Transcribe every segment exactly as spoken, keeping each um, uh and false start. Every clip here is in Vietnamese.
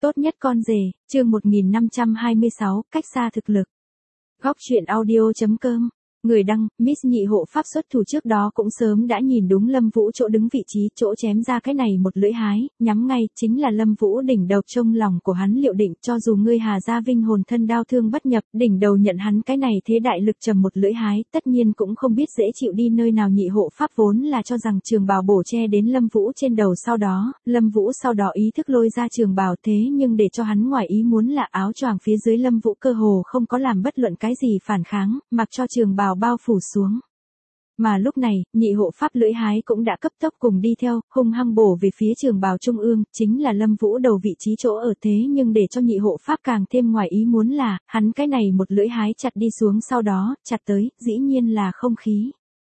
Tốt nhất con rể, chương một nghìn năm trăm hai mươi sáu, cách xa thực lực. Góc truyện audio chấm com. Người đăng, Miss Nhị hộ pháp xuất thủ trước đó cũng sớm đã nhìn đúng Lâm Vũ chỗ đứng vị trí, chỗ chém ra cái này một lưỡi hái, nhắm ngay, chính là Lâm Vũ đỉnh đầu. Trong lòng của hắn liệu định, cho dù ngươi Hà Gia Vinh hồn thân đao thương bất nhập, đỉnh đầu nhận hắn cái này thế đại lực trầm một lưỡi hái, tất nhiên cũng không biết dễ chịu đi nơi nào. Nhị hộ pháp vốn là cho rằng trường bào bổ che đến Lâm Vũ trên đầu, sau đó, Lâm Vũ sau đó ý thức lôi ra trường bào, thế nhưng để cho hắn ngoài ý muốn là áo choàng phía dưới Lâm Vũ cơ hồ không có làm bất luận cái gì phản kháng, mặc cho trường bào bao phủ xuống. Mà lúc này, nhị hộ pháp lưỡi hái cũng đã cấp tốc cùng đi theo, hung hăng bổ về phía trường bào trung ương, chính là Lâm Vũ đầu vị trí chỗ ở. Thế nhưng để cho nhị hộ pháp càng thêm ngoài ý muốn là, hắn cái này một lưỡi hái chặt đi xuống, sau đó, chặt tới, dĩ nhiên là không khí.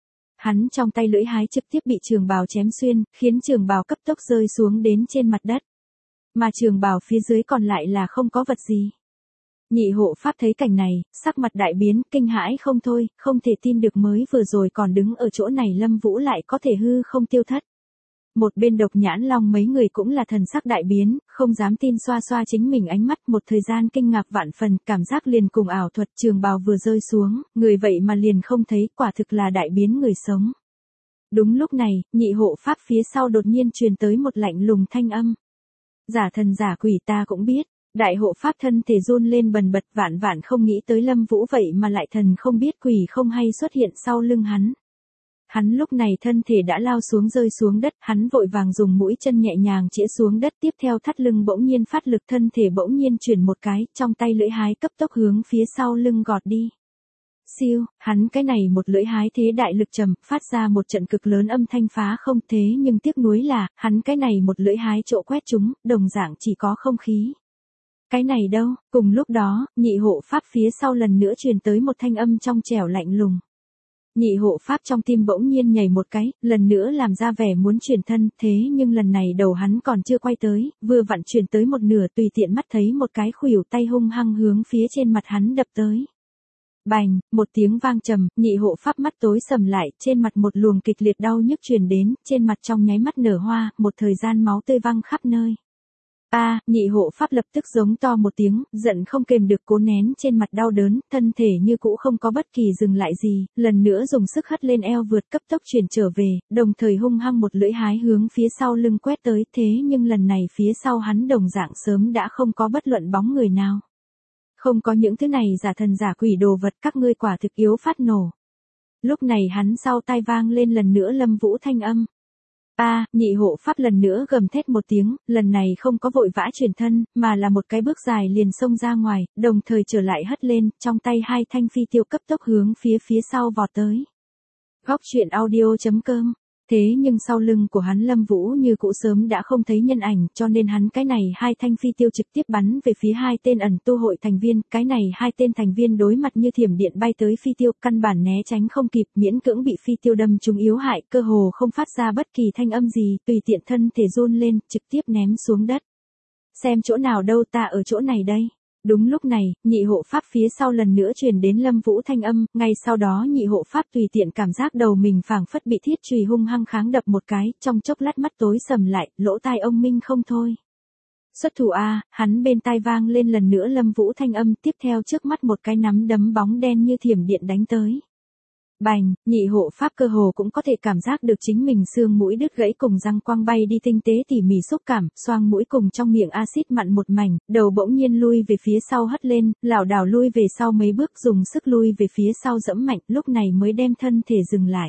Hắn trong tay lưỡi hái trực tiếp bị trường bào chém xuyên, khiến trường bào cấp tốc rơi xuống đến trên mặt đất. Mà trường bào phía dưới còn lại là không có vật gì. Nhị hộ pháp thấy cảnh này, sắc mặt đại biến, kinh hãi không thôi, không thể tin được mới vừa rồi còn đứng ở chỗ này Lâm Vũ lại có thể hư không tiêu thất. Một bên Độc Nhãn Long mấy người cũng là thần sắc đại biến, không dám tin, xoa xoa chính mình ánh mắt, một thời gian kinh ngạc vạn phần, cảm giác liền cùng ảo thuật. Trường bào vừa rơi xuống, người vậy mà liền không thấy, quả thực là đại biến người sống. Đúng lúc này, nhị hộ pháp phía sau đột nhiên truyền tới một lạnh lùng thanh âm. Giả thần giả quỷ ta cũng biết. Đại hộ pháp thân thể run lên bần bật, vạn vạn không nghĩ tới Lâm Vũ vậy mà lại thần không biết quỷ không hay xuất hiện sau lưng hắn. Hắn lúc này thân thể đã lao xuống rơi xuống đất, hắn vội vàng dùng mũi chân nhẹ nhàng chĩa xuống đất, tiếp theo thắt lưng bỗng nhiên phát lực, thân thể bỗng nhiên chuyển một cái, trong tay lưỡi hái cấp tốc hướng phía sau lưng gọt đi. Siêu, hắn cái này một lưỡi hái thế đại lực trầm, phát ra một trận cực lớn âm thanh phá không, thế nhưng tiếc nuối là, hắn cái này một lưỡi hái chỗ quét chúng, đồng dạng chỉ có không khí. Cái này đâu, cùng lúc đó, nhị hộ pháp phía sau lần nữa truyền tới một thanh âm trong trẻo lạnh lùng. Nhị hộ pháp trong tim bỗng nhiên nhảy một cái, lần nữa làm ra vẻ muốn chuyển thân, thế nhưng lần này đầu hắn còn chưa quay tới, vừa vặn chuyển tới một nửa, tùy tiện mắt thấy một cái khuỷu tay hung hăng hướng phía trên mặt hắn đập tới. Bành, một tiếng vang trầm, nhị hộ pháp mắt tối sầm lại, trên mặt một luồng kịch liệt đau nhức truyền đến, trên mặt trong nháy mắt nở hoa, một thời gian máu tươi văng khắp nơi. A, à, nhị hộ pháp lập tức giống to một tiếng, giận không kềm được cố nén trên mặt đau đớn, thân thể như cũ không có bất kỳ dừng lại gì, lần nữa dùng sức hất lên eo vượt cấp tốc chuyển trở về, đồng thời hung hăng một lưỡi hái hướng phía sau lưng quét tới, thế nhưng lần này phía sau hắn đồng dạng sớm đã không có bất luận bóng người nào. Không có những thứ này giả thần giả quỷ đồ vật, các ngươi quả thực yếu phát nổ. Lúc này hắn sau tai vang lên lần nữa Lâm Vũ thanh âm. A, à, nhị hộ pháp lần nữa gầm thét một tiếng, lần này không có vội vã chuyển thân, mà là một cái bước dài liền xông ra ngoài, đồng thời trở lại hất lên, trong tay hai thanh phi tiêu cấp tốc hướng phía phía sau vọt tới. Góc truyện audio chấm com. Thế nhưng sau lưng của hắn Lâm Vũ như cũ sớm đã không thấy nhân ảnh, cho nên hắn cái này hai thanh phi tiêu trực tiếp bắn về phía hai tên ẩn tu hội thành viên, cái này hai tên thành viên đối mặt như thiểm điện bay tới phi tiêu, căn bản né tránh không kịp, miễn cưỡng bị phi tiêu đâm trúng yếu hại, cơ hồ không phát ra bất kỳ thanh âm gì, tùy tiện thân thể run lên, trực tiếp ném xuống đất. Xem chỗ nào đâu, ta ở chỗ này đây. Đúng lúc này, nhị hộ pháp phía sau lần nữa truyền đến Lâm Vũ thanh âm, ngay sau đó nhị hộ pháp tùy tiện cảm giác đầu mình phảng phất bị thiết chùy hung hăng kháng đập một cái, trong chốc lát mắt tối sầm lại, lỗ tai ông minh không thôi. Xuất thủ a, hắn bên tai vang lên lần nữa Lâm Vũ thanh âm, tiếp theo trước mắt một cái nắm đấm bóng đen như thiểm điện đánh tới. Bành, nhị hộ pháp cơ hồ cũng có thể cảm giác được chính mình xương mũi đứt gãy cùng răng quang bay đi, tinh tế tỉ mỉ xúc cảm, xoang mũi cùng trong miệng axit mặn một mảnh, đầu bỗng nhiên lui về phía sau hất lên, lảo đảo lui về sau mấy bước, dùng sức lui về phía sau dẫm mạnh, lúc này mới đem thân thể dừng lại.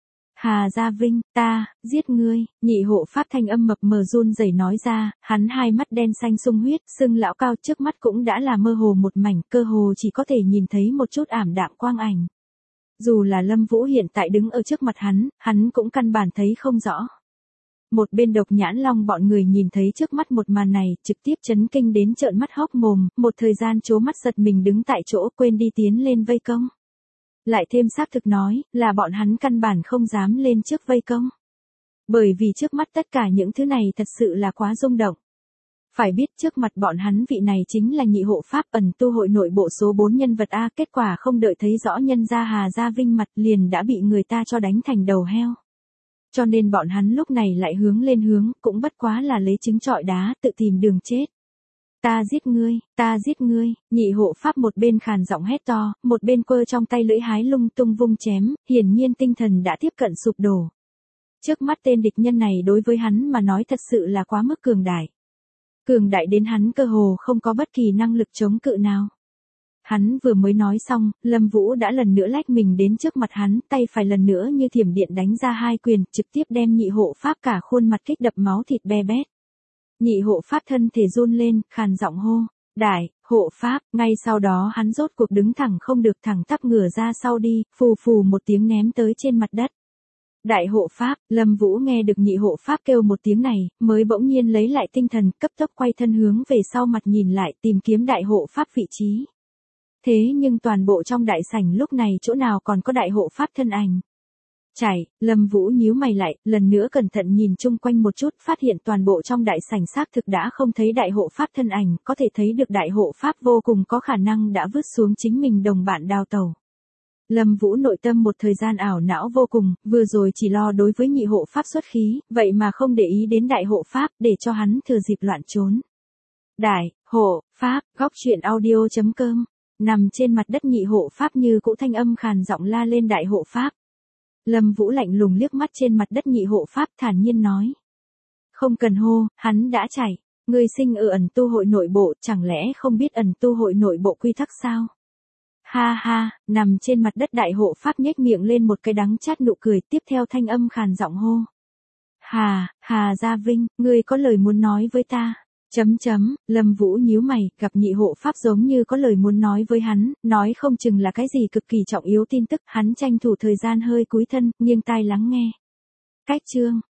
Hà Gia Vinh, ta, giết ngươi, nhị hộ pháp thanh âm mập mờ run rẩy nói ra, hắn hai mắt đen xanh sung huyết, sưng lão cao trước mắt cũng đã là mơ hồ một mảnh, cơ hồ chỉ có thể nhìn thấy một chút ảm đạm quang ảnh. Dù là Lâm Vũ hiện tại đứng ở trước mặt hắn, hắn cũng căn bản thấy không rõ. Một bên Độc Nhãn Long bọn người nhìn thấy trước mắt một màn này, trực tiếp chấn kinh đến trợn mắt hốc mồm, một thời gian trố mắt giật mình đứng tại chỗ, quên đi tiến lên vây công. Lại thêm xác thực nói, là bọn hắn căn bản không dám lên trước vây công. Bởi vì trước mắt tất cả những thứ này thật sự là quá rung động. Phải biết trước mặt bọn hắn vị này chính là nhị hộ pháp ẩn tu hội nội bộ số bốn nhân vật A, kết quả không đợi thấy rõ nhân gia Hà Gia Vinh mặt liền đã bị người ta cho đánh thành đầu heo. Cho nên bọn hắn lúc này lại hướng lên hướng, cũng bất quá là lấy trứng trọi đá, tự tìm đường chết. Ta giết ngươi, ta giết ngươi, nhị hộ pháp một bên khàn giọng hét to, một bên quơ trong tay lưỡi hái lung tung vung chém, hiển nhiên tinh thần đã tiếp cận sụp đổ. Trước mắt tên địch nhân này đối với hắn mà nói thật sự là quá mức cường đại. Cường đại đến hắn cơ hồ không có bất kỳ năng lực chống cự nào. Hắn vừa mới nói xong, Lâm Vũ đã lần nữa lách mình đến trước mặt hắn, tay phải lần nữa như thiểm điện đánh ra hai quyền, trực tiếp đem nhị hộ pháp cả khuôn mặt kích đập máu thịt be bét. Nhị hộ pháp thân thể run lên, khàn giọng hô, đại, hộ pháp, ngay sau đó hắn rốt cuộc đứng thẳng không được, thẳng tắp ngửa ra sau đi, phù phù một tiếng ném tới trên mặt đất. Đại hộ pháp, Lâm Vũ nghe được nhị hộ pháp kêu một tiếng này, mới bỗng nhiên lấy lại tinh thần, cấp tốc quay thân hướng về sau mặt nhìn lại tìm kiếm đại hộ pháp vị trí. Thế nhưng toàn bộ trong đại sảnh lúc này chỗ nào còn có đại hộ pháp thân ảnh. Chảy, Lâm Vũ nhíu mày lại, lần nữa cẩn thận nhìn chung quanh một chút, phát hiện toàn bộ trong đại sảnh xác thực đã không thấy đại hộ pháp thân ảnh, có thể thấy được đại hộ pháp vô cùng có khả năng đã vứt xuống chính mình đồng bạn đào tẩu. Lâm Vũ nội tâm một thời gian ảo não vô cùng, vừa rồi chỉ lo đối với nhị hộ pháp xuất khí, vậy mà không để ý đến đại hộ pháp, để cho hắn thừa dịp loạn trốn. Đại, hộ, pháp, góc truyện audio chấm com, nằm trên mặt đất nhị hộ pháp như cũ thanh âm khàn giọng la lên đại hộ pháp. Lâm Vũ lạnh lùng liếc mắt trên mặt đất nhị hộ pháp thản nhiên nói. Không cần hô, hắn đã chảy, ngươi sinh ở ẩn tu hội nội bộ, chẳng lẽ không biết ẩn tu hội nội bộ quy tắc sao? Ha ha, nằm trên mặt đất đại hộ pháp nhếch miệng lên một cái đắng chát nụ cười, tiếp theo thanh âm khàn giọng hô. Hà, Hà Gia Vinh, ngươi có lời muốn nói với ta? Chấm chấm, Lâm Vũ nhíu mày, gặp nhị hộ pháp giống như có lời muốn nói với hắn, nói không chừng là cái gì cực kỳ trọng yếu tin tức, hắn tranh thủ thời gian hơi cúi thân, nghiêng tai lắng nghe. Cách chương